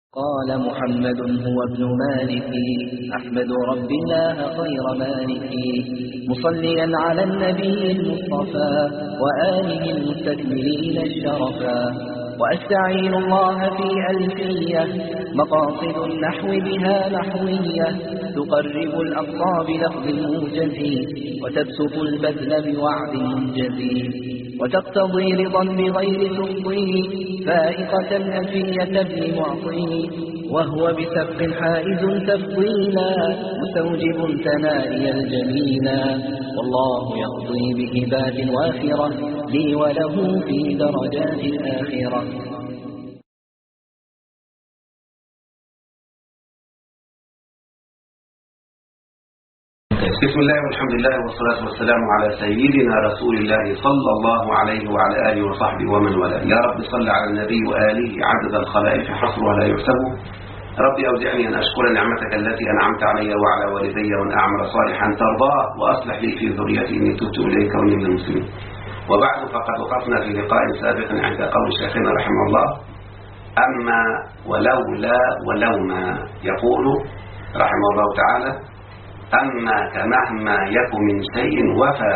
قال محمد هو ابن مالك أحمد رب الله خير مالك مصليا على النبي المصطفى وآله المستكملين الشرفا وأستعين الله في ألفية مقاصد النحو بها نحوية تقرب الأقصى بلفظ موجز وتبسط البذل بوعد منجز وتقتضي رضا بغير تفضيل فائقة ألفية ابن معطي وهو بسبق حائز تفضيلا مستوجب ثنائي الجميلا والله يقضي بهبات وافرة لي وله في درجات الآخرة. بسم الله والحمد لله والصلاة والسلام على سيدنا رسول الله صلى الله عليه وعلى آله وصحبه ومن والاه. يا رب صل على النبي وآله عدد الخلائق حصر ولا يحسب. ربي أوزعني أن أشكر نعمتك التي أنعمت علي وعلى والدي وأن أعمل صالحا ترضاه وأصلح لي في ذريتي إني تبت إليك وإني من المسلمين. وبعد فقد وقفنا في لقاء سابق عند قول شيخنا رحمه الله أما ولولا ولوما يقول رحمه الله تعالى أما كمهما يك من شيء وفى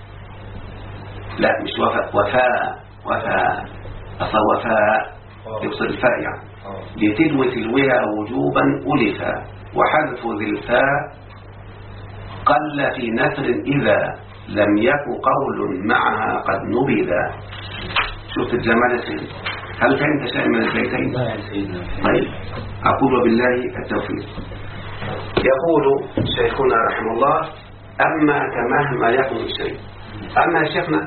لا مش وفاء أصلا وفاء يقصد الفاء يعني لتلو تلوها وجوبا ألفا وحذف ذي الفاء قل في نثر إذا لم يك قول معها قد نبذا. شفت الجمال يا سيدي؟ هل فهمت شيء من البيتين؟ طيب أقول بالله التوفيق. يقول شيخنا رحمه الله أما كمهما يكن الشيء. أما يا شيخنا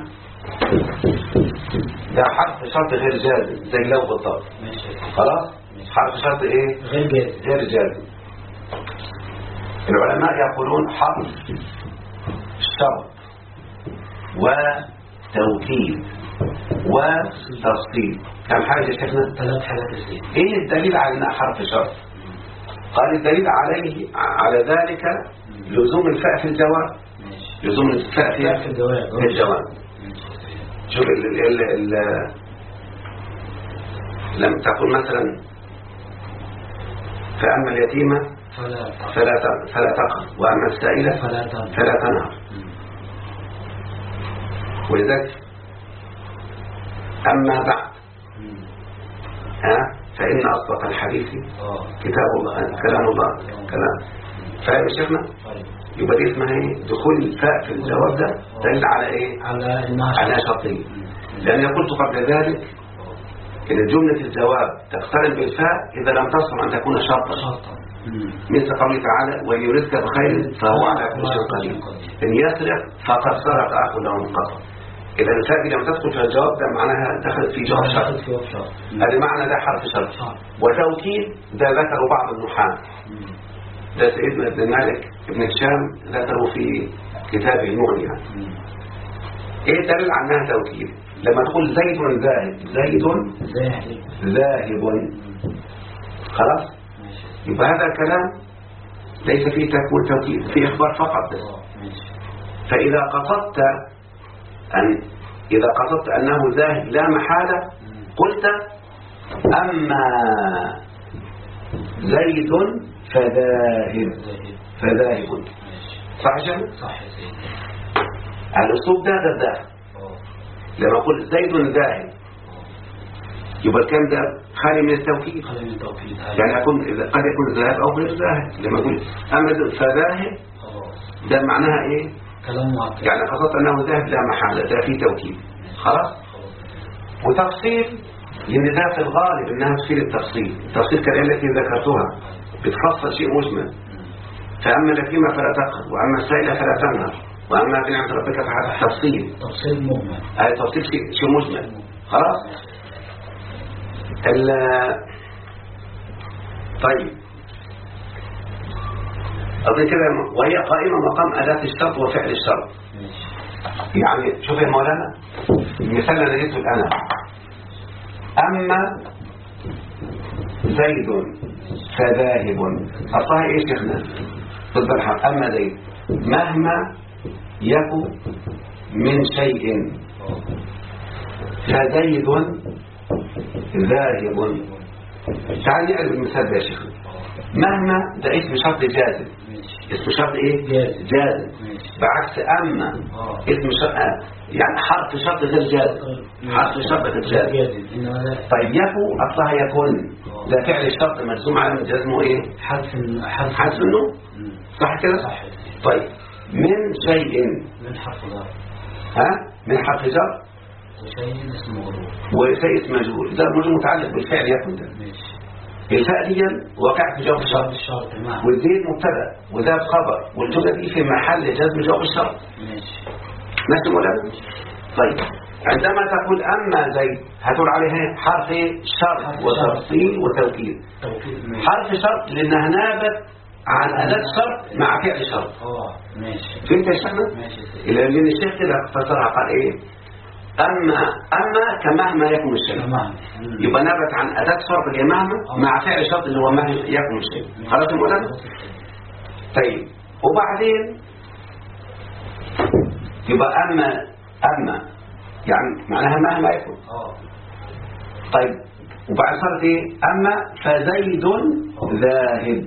ده حرف شرط غير جازم زي لو بالضبط. خلاص حرف شرط ايه غير جازم. العلماء يقولون حرف شرط وتوكيد وتفصيل. كم حاجة يا شيخنا؟ 3 حاجات. ايه الدليل على انها حرف شرط؟ قال الدليل على ذلك لزوم الفاء في الجواب. لزوم الفاء في الجواب. شوف لم تقل مثلا فأما اليتيمة فلا تقهر وأما السائلة فلا تنهر. ولذلك أما بعد فإن أصدق الحديث كتاب الله كلام الله كلام. فاهم يا شيخنا؟ يبقى دي اسمها ايه؟ دخول الفاء في الجواب ده دليل على ايه؟ على شرطين. لأن قلت قبل ذلك إن جملة الجواب تقترن بالفاء إذا لم تصل أن تكون شرطا مثل قوله تعالى وإن يردك بخير فهو على كل شيء قدير إن يسرق فقد سرق أخ له من قطر. إذا الفاء لم تدخل في الجواب ده معناها دخلت في جواب شرط. هذا معنى ده حرف شرط. وتوكيد ده ذكره بعض النحاة. ده سيدنا ابن مالك ابن هشام ذكره في كتابه المغني. ايه دليل على انها توكيد؟ لما تقول زيد ذاهب خلاص يبقى هذا الكلام ليس فيه تكوين توكيد، فيه اخبار فقط بس. فاذا قصدت انه ذاهب لا محالة قلت أما زيد فذاهب. صح يا شيخ؟ صح يا سيدي. الأسلوب ده الذاهب. لما أقول زيد ذاهب يبقى الكلام ده خالي من التوكيد. يعني قد يكون ذاهب أو غير ذاهب. لما أقول أما فذاهب ده معناها إيه؟ كلام معقد. يعني قصدت أنه ذاهب لا محالة ده فيه توكيد. خلاص. وتفصيل لأن ده في الغالب أنها تفصيل التفصيل كالآية التي ذكرتها بتفصل شيء مجمل. فأما اليتيمة فلا تقهر وأما السائلة فلا تنهر وأما بنعمة ربك فحسب. تفصيل مجمل. تفصيل شيء مجمل. خلاص. طيب أظن كده وهي قائمة مقام أداة الشرط وفعل الشرط. يعني شوف يا مولانا المثال اللي جبته الآن أما زيد فذاهب أصلها إيه شيخنا؟ ضد الحق. أما زيد مهما يكن من شيء فزيد ذاهب تعال نعرف المثال ده يا شيخ. مهما ده اسم شرط جازم. اسم شرط ايه؟ جازم. بعكس اما اسم شرط يعني حرف شرط غير جازم. حرف شرط غير جازم. طيب يكو اصلها يكون، ده فعل الشرط مجزوم على جزمه ايه؟ حذف النون. صح كده؟ صح. طيب من شيء، من حرف جر، من حرف جر، وشيء اسمه مجرور، وشيء اسمه مجرور. ده مجرور متعلق بالفعل يكون ده. الفاء دي وقعت في جواب الشرط، والزيد مبتدا وذا خبر، والجمله دي في محل جزم جواب الشرط. ماشي مولانا؟ طيب عندما تقول اما زيد هتقول عليها حرف شرط وتفصيل وتوكيد. حرف شرط لانها نابت عن اداه شرط مع فعل شرط. ماشي. فهمت يا شيخنا؟ لان الشيخ كده فسرها قال ايه؟ أما كمهما يكون الشيء، يبقى نبت عن أداة شرط اللي هي مهما مع فعل شرط اللي هو مهما يكون الشيء. خلاص يا مولانا؟ طيب وبعدين يبقى أما يعني معناها مهما يكون. طيب وبعد صارت ايه؟ أما فزيد ذاهب،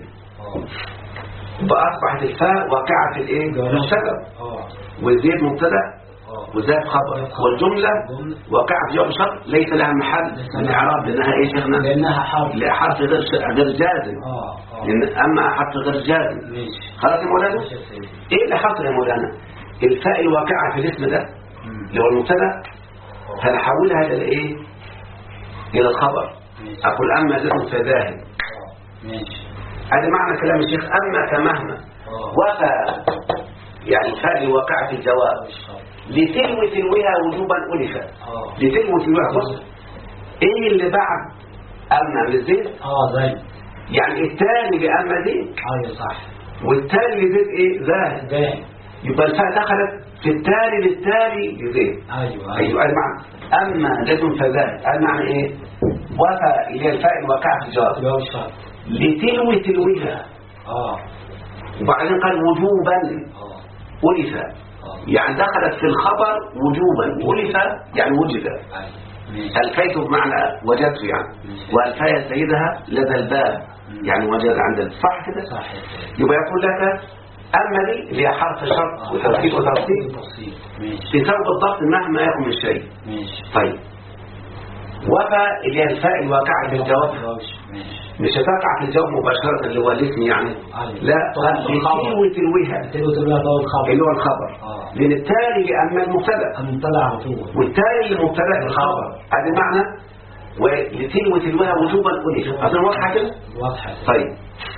يبقى أصبحت الفاء واقعة في الايه؟ في السبب، والزيد مبتدأ وذات خبر، والجملة وقعت في جواب الشرط ليس لها محل من الإعراب لأنها إيه شيخنا؟ لأنها حرف غير جازم. لأن أما حرف غير جازم. خلاص يا مولانا؟ إيه اللي حصل يا مولانا؟ الفاء الواقعة في الاسم ده اللي هو المبتدا هنحولها إلى إيه؟ إلى الخبر. أقول أما الاسم فذاهب. هذا معنى كلام الشيخ. أما كمهما وفى يعني الفاء الواقعة في الجواب لتلو تلوها وجوبا ألفا. لتلو تلوها. بص ايه اللي بعد أما للزيت؟ زين. يعني التالي لأما زيت. صح. والتالي لزيت ايه؟ ذاهب. يبقى الفاء دخلت في التالي للتالي لزيت. ايوه هذا معنى أما لازم فذاهب. هذا معنى ايه؟ وفى اللي هي الفاء الواقعة في الجواب لتلو تلوها. وبعدين قال وجوبا ألفا، يعني دخلت في الخبر وجوبا. ألف يعني وجد. ألفيت بمعنى وجدت يعني، وألفايا سيدها لدى الباب يعني وجد عند صح كده؟ صح. يبقى يقول لك أما دي اللي هي حرف شرط وتوكيد وتفصيل تساوي بالضبط مهما يكن الشيء. طيب وفى اللي هي الفاء الواقعة في الجواب مش هتقع في الجواب مباشرة اللي هو الاسم يعني. لا لتلو تلوها اللي هو الخبر. لأن التالي لأما المبتدا على طول، والتالي للمبتدا الخبر. هذا معنى ولتلو تلوها وجوبا ألف. أظن واضحة كده؟ واضحة. طيب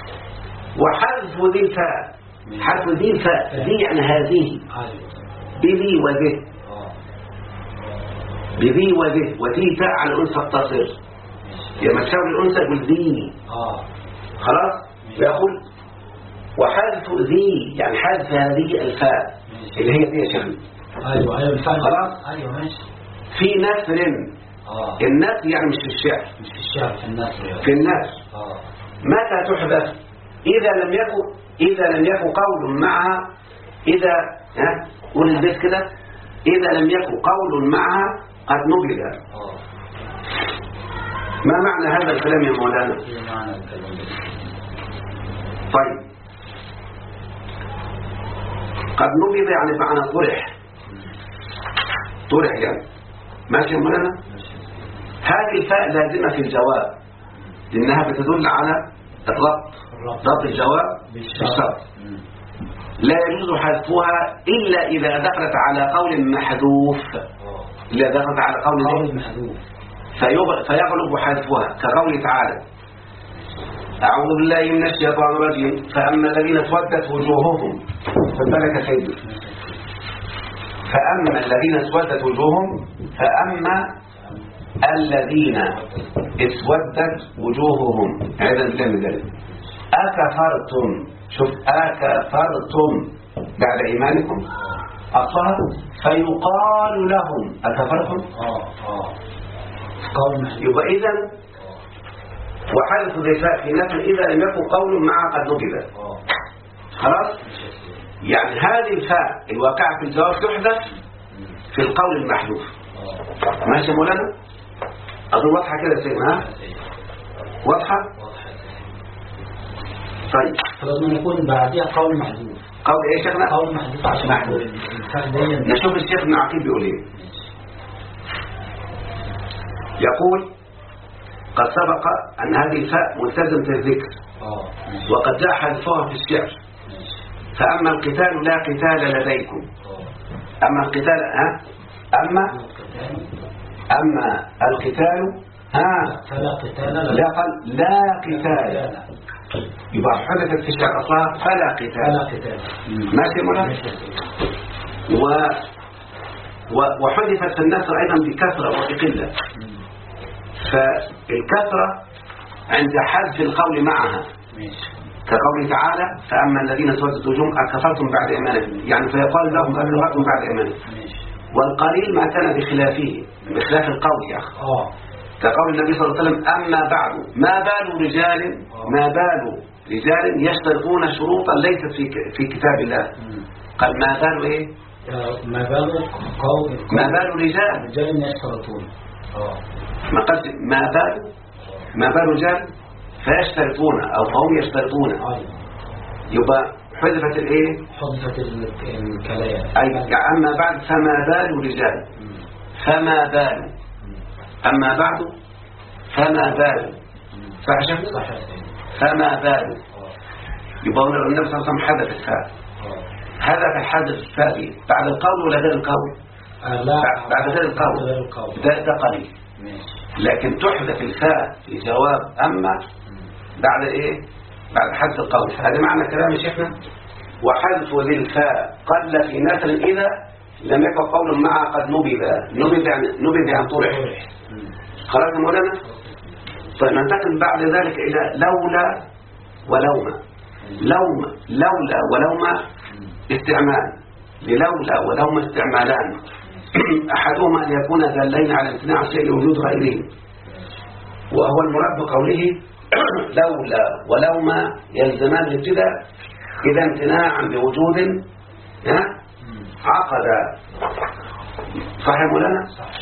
وحذف ذي الفاء. حذف ذي الفاء ذي يعني هذه بذي وذه. بذي وذه وذي تاء على الأنثى التصر لما تساوي الأنثى بالذي. خلاص. يقول وحذف ذي يعني حذف هذه الفاء اللي هي دي يا شيخ. ايوه الفاء. خلاص. ايوه ماشي. في نثر. النثر يعني مش في الشعر. مش في الشعر، في النثر يعني. في النثر. متى تحذف؟ إذا لم يكن قول معها. إذا قول البيت كده. إذا لم يكن قول معها قد نبذ. ما معنى هذا الكلام يا مولانا؟ طيب قد نبذ يعني معنى طرح يعني. ماشي يا مولانا؟ هذه الفاء لازمة في الجواب لأنها بتدل على ضبط الجواب بالشرط. لا يجوز حذفها إلا إذا دخلت على قول محذوف. إذا دخلت على قول محذوف فيغلب حذفها كقوله تعالى أعوذ بالله من الشيطان الرجيم فأما الذين اسودت وجوههم فبلك سيدي. فأما الذين اسودت وجوههم فأما الذين اسودت وجوههم هذا الكلام ذلك. أكفرتم. شوف أكفرتم بعد إيمانكم أصلا فيقال لهم أكفرتم. يبقى إذن وحذف الفاء في نفي إذا لم يكن قول معه قد نبذ. خلاص. يعني هذه الفاء الواقعة في الجواب تحذف في القول المحذوف. ماشي يا مولانا؟ أظن واضحة كده سيدنا. واضحة؟ طيب فلازم يكون بعدها قول محذوف. قول ايه شيخنا؟ قول محذوف عشان محذوف. الفاء دي. نشوف الشيخ ابن عقيل بيقول ايه. يقول قد سبق ان هذه الفاء ملتزمة الذكر وقد جاء حذفها في الشعر. فأما القتال لا قتال لديكم. أما القتال أما القتال فلا قتال لا قتال، يبقى حدثت في الشعر أصلا فلا قتال. ماشي مولانا. وحدثت في النصر أيضا بكثرة وبقلة. فالكثرة عند حذف القول معها كقوله تعالى فأما الذين سودت وجوههم أكفرتم بعد إيمانكم، يعني فيقال لهم أكفرتم بعد إيمانكم. والقليل ما كان بخلافه، بخلاف القول يا أخي. كقول النبي صلى الله عليه وسلم أما بعد ما بال رجال يشترطون شروطا ليست في كتاب الله. قال ما بال إيه؟ ما بال رجال يشترطون. ما قلت ما بال رجال فيشترطون أو فهم يشترطون. يبقى حذفت الايه؟ حذفت الكلام. أي أما بعد فما بال رجال، فما بال، أما بعد فما بال، صح؟ فما بال. يبقى النبي صلى الله عليه وسلم حذف الفاء. هذا حذف الفاء بعد القول ولا غير القول؟ لا بعد غير القول. ده قليل. لكن تحذف الفاء في جواب أما بعد ايه؟ بعد حذف القول. هذا معنى كلام شيخنا. وحذف ذي الفاء قل في نثر إذا لم يكن قول معه قد نبذ عن طرح. خلاص يا مولانا. فننتقل بعد ذلك إلى لولا ولوما. لولا ولوما استعمال. للولا ولوما استعمالان. أحدهما أن يكون دالين على امتناع شيء لوجود غيره، وهو المراد بقوله لولا ولوما يلزمان الابتداء إذا امتناعا بوجود عقد. صحيح مولانا؟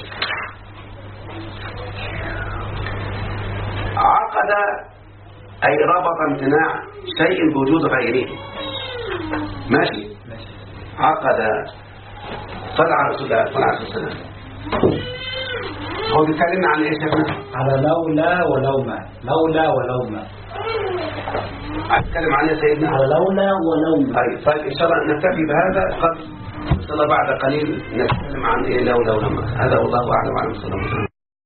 عقد أي ربط امتناع شيء بوجود غيره. ماشي؟ عقد. صلى على رسول الله صلى الله عليه وسلم. هو بيتكلمنا عن ايه شيخنا؟ على لولا ولوما. هنتكلم عن ايه سيدنا؟ على لولا ولوما. طيب ان شاء الله نكتفي بهذا. قد ان شاء الله بعد قليل نتكلم عن ايه لولا ولوما. هذا والله اعلم. صلى الله عليه وسلم.